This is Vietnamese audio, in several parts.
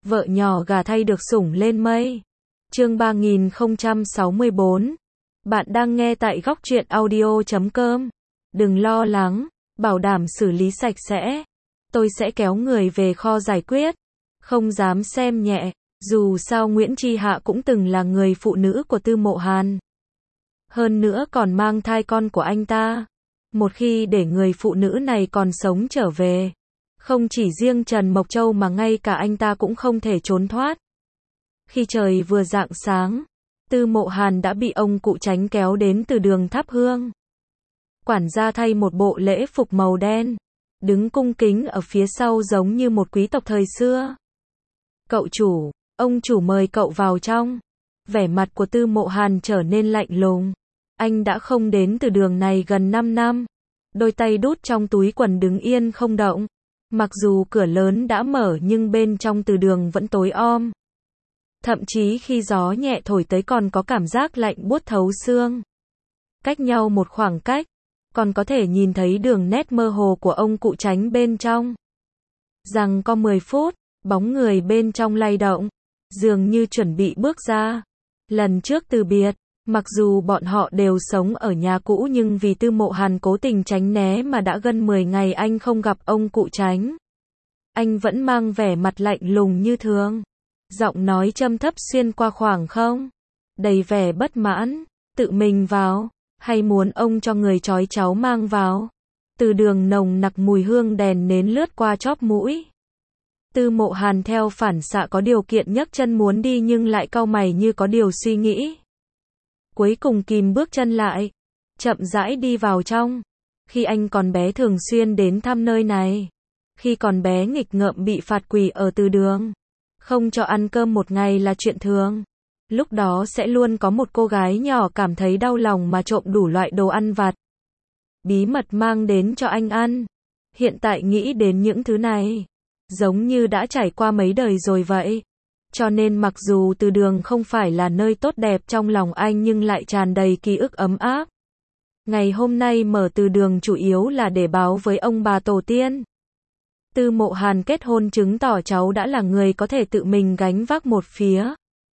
vợ nhỏ gả thay được sủng lên mây. Chương 3064. Bạn đang nghe tại góc truyện audio.com. Đừng lo lắng, bảo đảm xử lý sạch sẽ. Tôi sẽ kéo người về kho giải quyết. Không dám xem nhẹ, dù sao Nguyễn Chi Hạ cũng từng là người phụ nữ của Tư Mộ Hàn. Hơn nữa còn mang thai con của anh ta. Một khi để người phụ nữ này còn sống trở về, không chỉ riêng Trần Mộc Châu mà ngay cả anh ta cũng không thể trốn thoát. Khi trời vừa rạng sáng, Tư Mộ Hàn đã bị ông cụ Chánh kéo đến từ đường thắp hương. Quản gia thay một bộ lễ phục màu đen, đứng cung kính ở phía sau giống như một quý tộc thời xưa. Cậu chủ, ông chủ mời cậu vào trong. Vẻ mặt của Tư Mộ Hàn trở nên lạnh lùng. Anh đã không đến từ đường này gần 5 năm. Đôi tay đút trong túi quần đứng yên không động. Mặc dù cửa lớn đã mở nhưng bên trong từ đường vẫn tối om. Thậm chí khi gió nhẹ thổi tới còn có cảm giác lạnh buốt thấu xương. Cách nhau một khoảng cách, còn có thể nhìn thấy đường nét mơ hồ của ông cụ Chánh bên trong. Rằng có 10 phút, bóng người bên trong lay động, dường như chuẩn bị bước ra. Lần trước từ biệt, mặc dù bọn họ đều sống ở nhà cũ nhưng vì Tư Mộ Hàn cố tình tránh né mà đã gần 10 ngày anh không gặp ông cụ Chánh. Anh vẫn mang vẻ mặt lạnh lùng như thường. Giọng nói trầm thấp xuyên qua khoảng không, đầy vẻ bất mãn. Tự mình vào, hay muốn ông cho người trói cháu mang vào? Từ đường nồng nặc mùi hương đèn nến lướt qua chóp mũi. Tư Mộ Hàn theo phản xạ có điều kiện nhấc chân muốn đi nhưng lại cau mày như có điều suy nghĩ. Cuối cùng kìm bước chân lại, chậm rãi đi vào trong. Khi anh còn bé thường xuyên đến thăm nơi này. Khi còn bé nghịch ngợm bị phạt quỳ ở từ đường. Không cho ăn cơm một ngày là chuyện thường. Lúc đó sẽ luôn có một cô gái nhỏ cảm thấy đau lòng mà trộm đủ loại đồ ăn vặt. Bí mật mang đến cho anh ăn. Hiện tại nghĩ đến những thứ này, giống như đã trải qua mấy đời rồi vậy. Cho nên mặc dù từ đường không phải là nơi tốt đẹp trong lòng anh nhưng lại tràn đầy ký ức ấm áp. Ngày hôm nay mở từ đường chủ yếu là để báo với ông bà tổ tiên. Tư Mộ Hàn kết hôn chứng tỏ cháu đã là người có thể tự mình gánh vác một phía.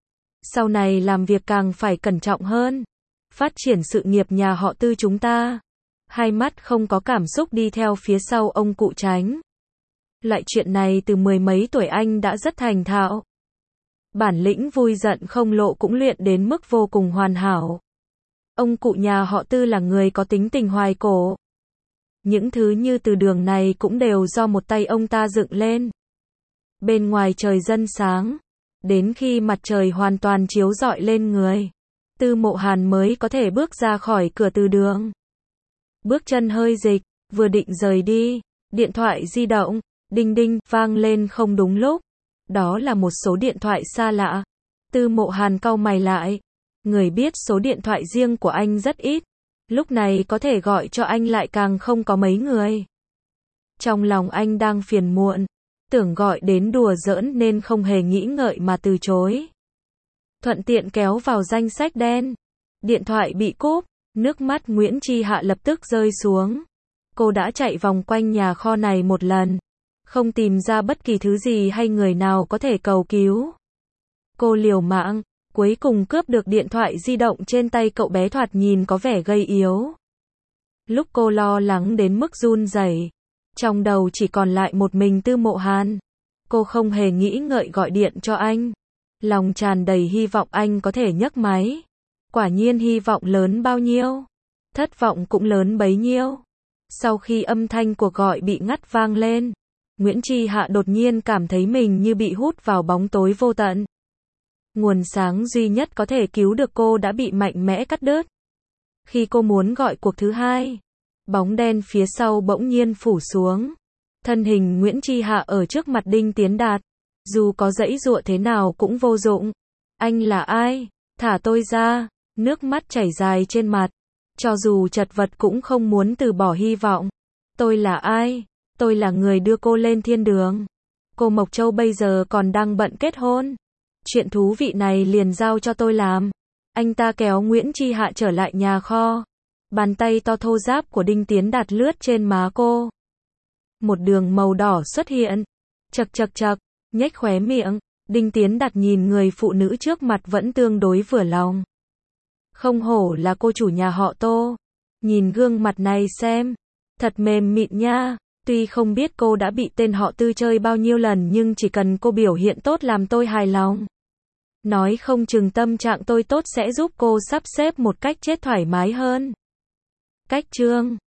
Sau này làm việc càng phải cẩn trọng hơn. Phát triển sự nghiệp nhà họ Tư chúng ta. Hai mắt không có cảm xúc đi theo phía sau ông cụ Chánh. Loại chuyện này từ mười mấy tuổi anh đã rất thành thạo. Bản lĩnh vui giận không lộ cũng luyện đến mức vô cùng hoàn hảo. Ông cụ nhà họ Tư là người có tính tình hoài cổ. Những thứ như từ đường này cũng đều do một tay ông ta dựng lên. Bên ngoài trời dần sáng, đến khi mặt trời hoàn toàn chiếu rọi lên người, Tư Mộ Hàn mới có thể bước ra khỏi cửa từ đường. Bước chân hơi dịch, vừa định rời đi, điện thoại di động, đinh đinh, vang lên không đúng lúc. Đó là một số điện thoại xa lạ. Tư Mộ Hàn cau mày lại. Người biết số điện thoại riêng của anh rất ít. Lúc này có thể gọi cho anh lại càng không có mấy người. Trong lòng anh đang phiền muộn, tưởng gọi đến đùa giỡn nên không hề nghĩ ngợi mà từ chối. Thuận tiện kéo vào danh sách đen. Điện thoại bị cúp, nước mắt Nguyễn Chi Hạ lập tức rơi xuống. Cô đã chạy vòng quanh nhà kho này một lần, không tìm ra bất kỳ thứ gì hay người nào có thể cầu cứu. Cô liều mạng, cuối cùng cướp được điện thoại di động trên tay cậu bé thoạt nhìn có vẻ gầy yếu. Lúc cô lo lắng đến mức run rẩy, trong đầu chỉ còn lại một mình Tư Mộ Hàn. Cô không hề nghĩ ngợi gọi điện cho anh. Lòng tràn đầy hy vọng anh có thể nhấc máy. Quả nhiên hy vọng lớn bao nhiêu, thất vọng cũng lớn bấy nhiêu. Sau khi âm thanh cuộc gọi bị ngắt vang lên, Nguyễn Chi Hạ đột nhiên cảm thấy mình như bị hút vào bóng tối vô tận. Nguồn sáng duy nhất có thể cứu được cô đã bị mạnh mẽ cắt đứt. Khi cô muốn gọi cuộc thứ hai, bóng đen phía sau bỗng nhiên phủ xuống. Thân hình Nguyễn Chi Hạ ở trước mặt Đinh Tiến Đạt. Dù có giãy giụa thế nào cũng vô dụng. Anh là ai? Thả tôi ra. Nước mắt chảy dài trên mặt. Cho dù chật vật cũng không muốn từ bỏ hy vọng. Tôi là ai? Tôi là người đưa cô lên thiên đường. Cô Mộc Châu bây giờ còn đang bận kết hôn. Chuyện thú vị này liền giao cho tôi làm. Anh ta kéo Nguyễn Chi Hạ trở lại nhà kho. Bàn tay to thô ráp của Đinh Tiến Đạt lướt trên má cô. Một đường màu đỏ xuất hiện. Chật chật chật, nhếch khóe miệng. Đinh Tiến Đạt nhìn người phụ nữ trước mặt vẫn tương đối vừa lòng. Không hổ là cô chủ nhà họ Tô. Nhìn gương mặt này xem. Thật mềm mịn nha. Tuy không biết cô đã bị tên họ Tư chơi bao nhiêu lần nhưng chỉ cần cô biểu hiện tốt làm tôi hài lòng. Nói không chừng tâm trạng tôi tốt sẽ giúp cô sắp xếp một cách chết thoải mái hơn. Cách chương